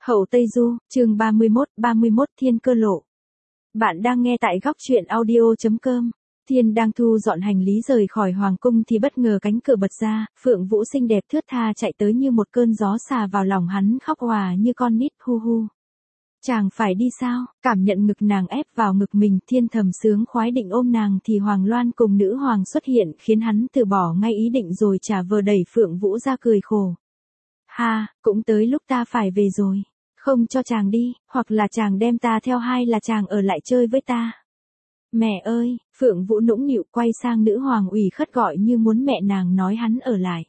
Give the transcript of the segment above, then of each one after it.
Hậu Tây Du, chương 31 Thiên Cơ Lộ. Bạn đang nghe tại góc truyện audio.com. Thiên đang thu dọn hành lý rời khỏi hoàng cung thì bất ngờ cánh cửa bật ra, Phượng Vũ xinh đẹp thướt tha chạy tới như một cơn gió xà vào lòng hắn, khóc òa như con nít hu hu. Chàng phải đi sao? Cảm nhận ngực nàng ép vào ngực mình, Thiên thầm sướng khoái định ôm nàng thì Hoàng Loan cùng nữ hoàng xuất hiện khiến hắn từ bỏ ngay ý định rồi trả vờ đẩy Phượng Vũ ra cười khổ. Ha, cũng tới lúc ta phải về rồi. Không cho chàng đi, hoặc là chàng đem ta theo hay là chàng ở lại chơi với ta. Mẹ ơi, Phượng Vũ nũng nịu quay sang nữ hoàng ủy khất gọi như muốn mẹ nàng nói hắn ở lại.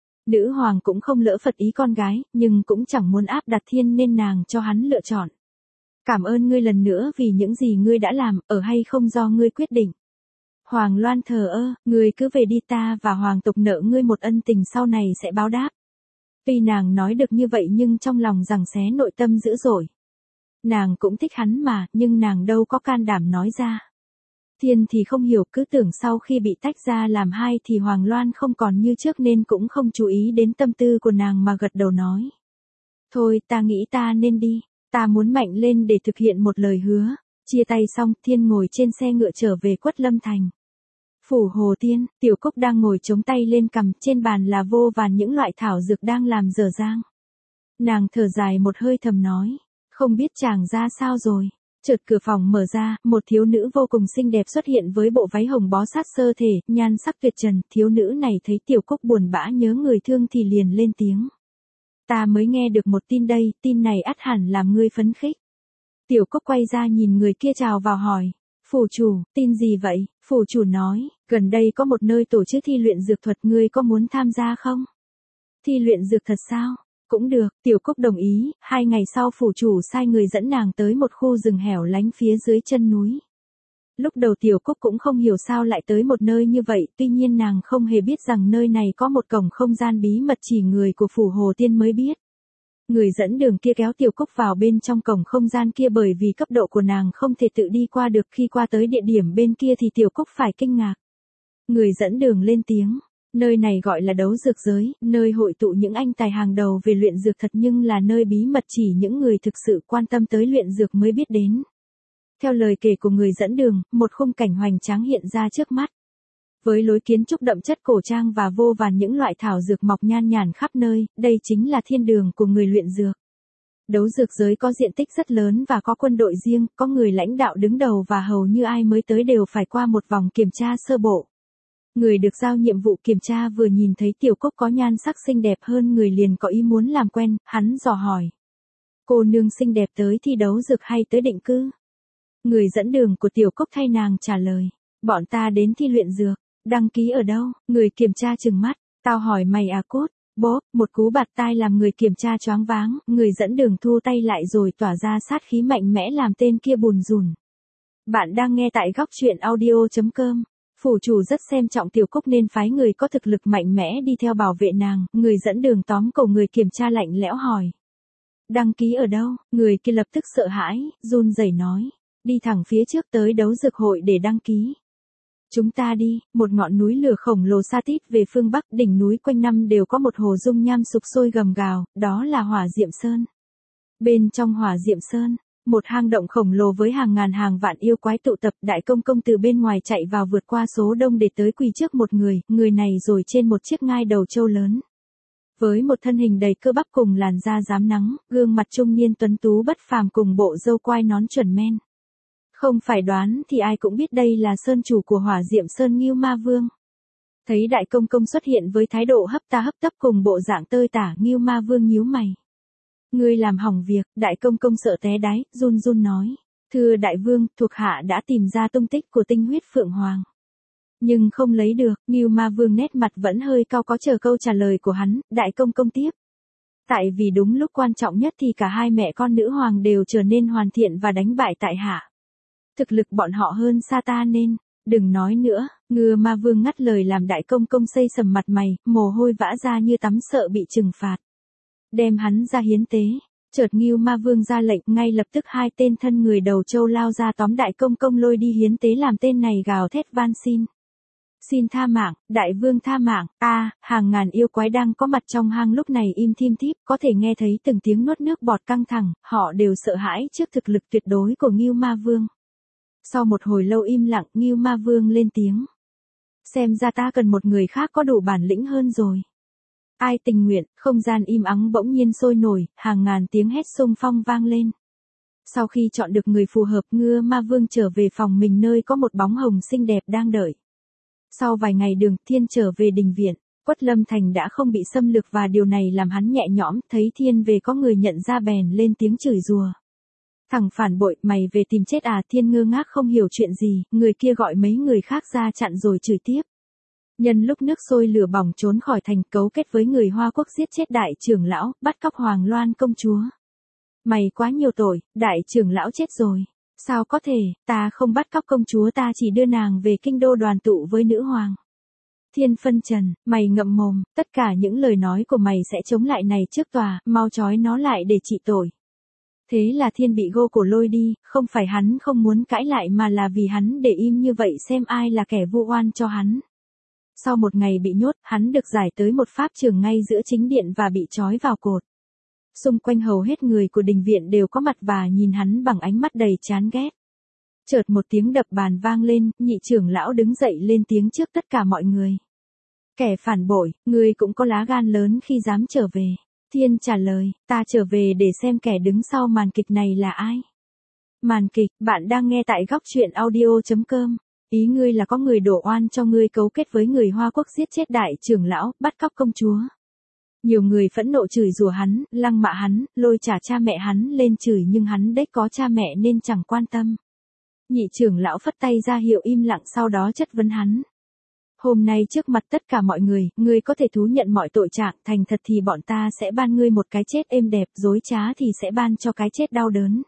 Nữ hoàng cũng không lỡ phật ý con gái, nhưng cũng chẳng muốn áp đặt Thiên nên nàng cho hắn lựa chọn. Cảm ơn ngươi lần nữa vì những gì ngươi đã làm, ở hay không do ngươi quyết định. Hoàng Loan thờ ơ, ngươi cứ về đi, ta và hoàng tộc nợ ngươi một ân tình sau này sẽ báo đáp. Tuy nàng nói được như vậy nhưng trong lòng giằng xé nội tâm dữ dội. Nàng cũng thích hắn mà, nhưng nàng đâu có can đảm nói ra. Thiên thì không hiểu, cứ tưởng sau khi bị tách ra làm hai thì Hoàng Loan không còn như trước nên cũng không chú ý đến tâm tư của nàng mà gật đầu nói. Thôi, ta nghĩ ta nên đi, ta muốn mạnh lên để thực hiện một lời hứa. Chia tay xong, Thiên ngồi trên xe ngựa trở về Quất Lâm Thành. Phủ Hồ Tiên, Tiểu Cúc đang ngồi chống tay lên cằm, trên bàn là vô vàn những loại thảo dược đang làm dở dang. Nàng thở dài một hơi thầm nói, không biết chàng ra sao rồi. Chợt cửa phòng mở ra, một thiếu nữ vô cùng xinh đẹp xuất hiện với bộ váy hồng bó sát sơ thể, nhan sắc tuyệt trần. Thiếu nữ này thấy Tiểu Cúc buồn bã nhớ người thương thì liền lên tiếng. Ta mới nghe được một tin đây, tin này ắt hẳn làm ngươi phấn khích. Tiểu Cúc quay ra nhìn người kia chào vào hỏi. Phủ chủ, tin gì vậy? Phủ chủ nói, gần đây có một nơi tổ chức thi luyện dược thuật, ngươi có muốn tham gia không? Thi luyện dược thật sao? Cũng được, Tiểu Cúc đồng ý. 2 ngày sau phủ chủ sai người dẫn nàng tới một khu rừng hẻo lánh phía dưới chân núi. Lúc đầu Tiểu Cúc cũng không hiểu sao lại tới một nơi như vậy, tuy nhiên nàng không hề biết rằng nơi này có một cổng không gian bí mật chỉ người của Phủ Hồ Tiên mới biết. Người dẫn đường kia kéo Tiểu Cúc vào bên trong cổng không gian kia bởi vì cấp độ của nàng không thể tự đi qua được, khi qua tới địa điểm bên kia thì Tiểu Cúc phải kinh ngạc. Người dẫn đường lên tiếng, nơi này gọi là đấu dược giới, nơi hội tụ những anh tài hàng đầu về luyện dược thật nhưng là nơi bí mật chỉ những người thực sự quan tâm tới luyện dược mới biết đến. Theo lời kể của người dẫn đường, một khung cảnh hoành tráng hiện ra trước mắt. Với lối kiến trúc đậm chất cổ trang và vô vàn những loại thảo dược mọc nhan nhản khắp nơi, đây chính là thiên đường của người luyện dược. Đấu dược giới có diện tích rất lớn và có quân đội riêng, có người lãnh đạo đứng đầu và hầu như ai mới tới đều phải qua một vòng kiểm tra sơ bộ. Người được giao nhiệm vụ kiểm tra vừa nhìn thấy Tiểu Cúc có nhan sắc xinh đẹp hơn người liền có ý muốn làm quen, hắn dò hỏi. Cô nương xinh đẹp tới thi đấu dược hay tới định cư? Người dẫn đường của Tiểu Cúc thay nàng trả lời. Bọn ta đến thi luyện dược. Đăng ký ở đâu? Người kiểm tra trừng mắt. Tao hỏi mày à cốt? Bốp, một cú bạt tai làm người kiểm tra choáng váng. Người dẫn đường thu tay lại rồi tỏa ra sát khí mạnh mẽ làm tên kia bùn rùn. Bạn đang nghe tại góc truyện audio.com. Phủ chủ rất xem trọng Tiểu Cúc nên phái người có thực lực mạnh mẽ đi theo bảo vệ nàng. Người dẫn đường tóm cổ người kiểm tra lạnh lẽo hỏi. Đăng ký ở đâu? Người kia lập tức sợ hãi, run rẩy nói. Đi thẳng phía trước tới đấu dược hội để đăng ký. Chúng ta đi, một ngọn núi lửa khổng lồ xa tít về phương Bắc, đỉnh núi quanh năm đều có một hồ dung nham sục sôi gầm gào, đó là Hỏa Diệm Sơn. Bên trong Hỏa Diệm Sơn, một hang động khổng lồ với hàng ngàn hàng vạn yêu quái tụ tập, Đại Công Công từ bên ngoài chạy vào vượt qua số đông để tới quỳ trước một người này rồi trên một chiếc ngai đầu trâu lớn. Với một thân hình đầy cơ bắp cùng làn da rám nắng, gương mặt trung niên tuấn tú bất phàm cùng bộ râu quai nón chuẩn men. Không phải đoán thì ai cũng biết đây là sơn chủ của Hỏa Diệm Sơn Ngưu Ma Vương. Thấy Đại Công Công xuất hiện với thái độ hấp ta hấp tấp cùng bộ dạng tơi tả, Ngưu Ma Vương nhíu mày. Ngươi làm hỏng việc. Đại Công Công sợ té đáy, run run nói. Thưa Đại Vương, thuộc hạ đã tìm ra tung tích của tinh huyết Phượng Hoàng. Nhưng không lấy được. Ngưu Ma Vương nét mặt vẫn hơi cau có chờ câu trả lời của hắn. Đại Công Công tiếp. Tại vì đúng lúc quan trọng nhất thì cả hai mẹ con nữ hoàng đều trở nên hoàn thiện và đánh bại tại hạ. Thực lực bọn họ hơn xa ta nên, đừng nói nữa. Ngưu Ma Vương ngắt lời làm Đại Công Công xây sầm mặt mày, mồ hôi vã ra như tắm sợ bị trừng phạt. Đem hắn ra hiến tế. Chợt Ngưu Ma Vương ra lệnh, ngay lập tức 2 tên thân người đầu trâu lao ra tóm Đại Công Công lôi đi hiến tế làm tên này gào thét van xin. Xin tha mạng, đại vương tha mạng, hàng ngàn yêu quái đang có mặt trong hang lúc này im thim thíp, có thể nghe thấy từng tiếng nuốt nước bọt căng thẳng, họ đều sợ hãi trước thực lực tuyệt đối của Ngưu Ma Vương. Sau một hồi lâu im lặng, Ngưu Ma Vương lên tiếng. Xem ra ta cần một người khác có đủ bản lĩnh hơn rồi. Ai tình nguyện, không gian im ắng bỗng nhiên sôi nổi, hàng ngàn tiếng hét xung phong vang lên. Sau khi chọn được người phù hợp, Ngưu Ma Vương trở về phòng mình nơi có một bóng hồng xinh đẹp đang đợi. Sau vài ngày đường, Thiên trở về đình viện, Quất Lâm Thành đã không bị xâm lược và điều này làm hắn nhẹ nhõm, thấy Thiên về có người nhận ra bèn lên tiếng chửi rủa. Thằng phản bội, mày về tìm chết à? Thiên ngơ ngác không hiểu chuyện gì, người kia gọi mấy người khác ra chặn rồi chửi tiếp. Nhân lúc nước sôi lửa bỏng trốn khỏi thành, cấu kết với người Hoa Quốc giết chết đại trưởng lão, bắt cóc Hoàng Loan công chúa. Mày quá nhiều tội, đại trưởng lão chết rồi. Sao có thể, ta không bắt cóc công chúa, ta chỉ đưa nàng về kinh đô đoàn tụ với nữ hoàng. Thiên phân trần, mày ngậm mồm, tất cả những lời nói của mày sẽ chống lại này trước tòa, mau trói nó lại để trị tội. Thế là Thiên bị gô cổ lôi đi, không phải hắn không muốn cãi lại mà là vì hắn để im như vậy xem ai là kẻ vu oan cho hắn. Sau một ngày bị nhốt, hắn được giải tới một pháp trường ngay giữa chính điện và bị trói vào cột. Xung quanh hầu hết người của đình viện đều có mặt và nhìn hắn bằng ánh mắt đầy chán ghét. Chợt một tiếng đập bàn vang lên, nhị trưởng lão đứng dậy lên tiếng trước tất cả mọi người. Kẻ phản bội, ngươi cũng có lá gan lớn khi dám trở về. Thiên trả lời, ta trở về để xem kẻ đứng sau màn kịch này là ai. Màn kịch, bạn đang nghe tại góc truyện audio.com. Ý ngươi là có người đổ oan cho ngươi cấu kết với người Hoa Quốc giết chết đại trưởng lão, bắt cóc công chúa. Nhiều người phẫn nộ chửi rủa hắn, lăng mạ hắn, lôi trả cha mẹ hắn lên chửi nhưng hắn đếch có cha mẹ nên chẳng quan tâm. Nhị trưởng lão phất tay ra hiệu im lặng sau đó chất vấn hắn. Hôm nay trước mặt tất cả mọi người, ngươi có thể thú nhận mọi tội trạng, thành thật thì bọn ta sẽ ban ngươi một cái chết êm đẹp, dối trá thì sẽ ban cho cái chết đau đớn.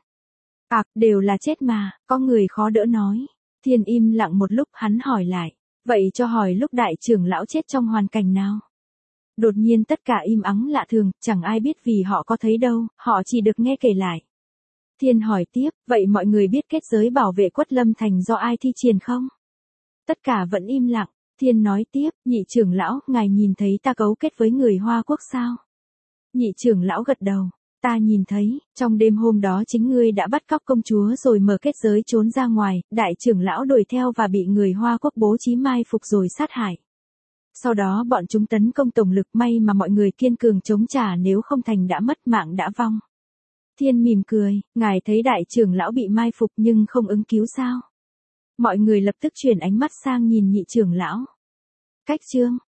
Đều là chết mà, có người khó đỡ nói. Thiên im lặng một lúc, hắn hỏi lại, vậy cho hỏi lúc đại trưởng lão chết trong hoàn cảnh nào? Đột nhiên tất cả im ắng lạ thường, chẳng ai biết vì họ có thấy đâu, họ chỉ được nghe kể lại. Thiên hỏi tiếp, vậy mọi người biết kết giới bảo vệ Quất Lâm Thành do ai thi triển không? Tất cả vẫn im lặng. Thiên nói tiếp, nhị trưởng lão, ngài nhìn thấy ta cấu kết với người Hoa Quốc sao? Nhị trưởng lão gật đầu, ta nhìn thấy, trong đêm hôm đó chính ngươi đã bắt cóc công chúa rồi mở kết giới trốn ra ngoài, đại trưởng lão đuổi theo và bị người Hoa Quốc bố trí mai phục rồi sát hại. Sau đó bọn chúng tấn công tổng lực, may mà mọi người kiên cường chống trả, nếu không thành đã mất mạng đã vong. Thiên mỉm cười, ngài thấy đại trưởng lão bị mai phục nhưng không ứng cứu sao? Mọi người lập tức chuyển ánh mắt sang nhìn nhị trưởng lão. Cách chương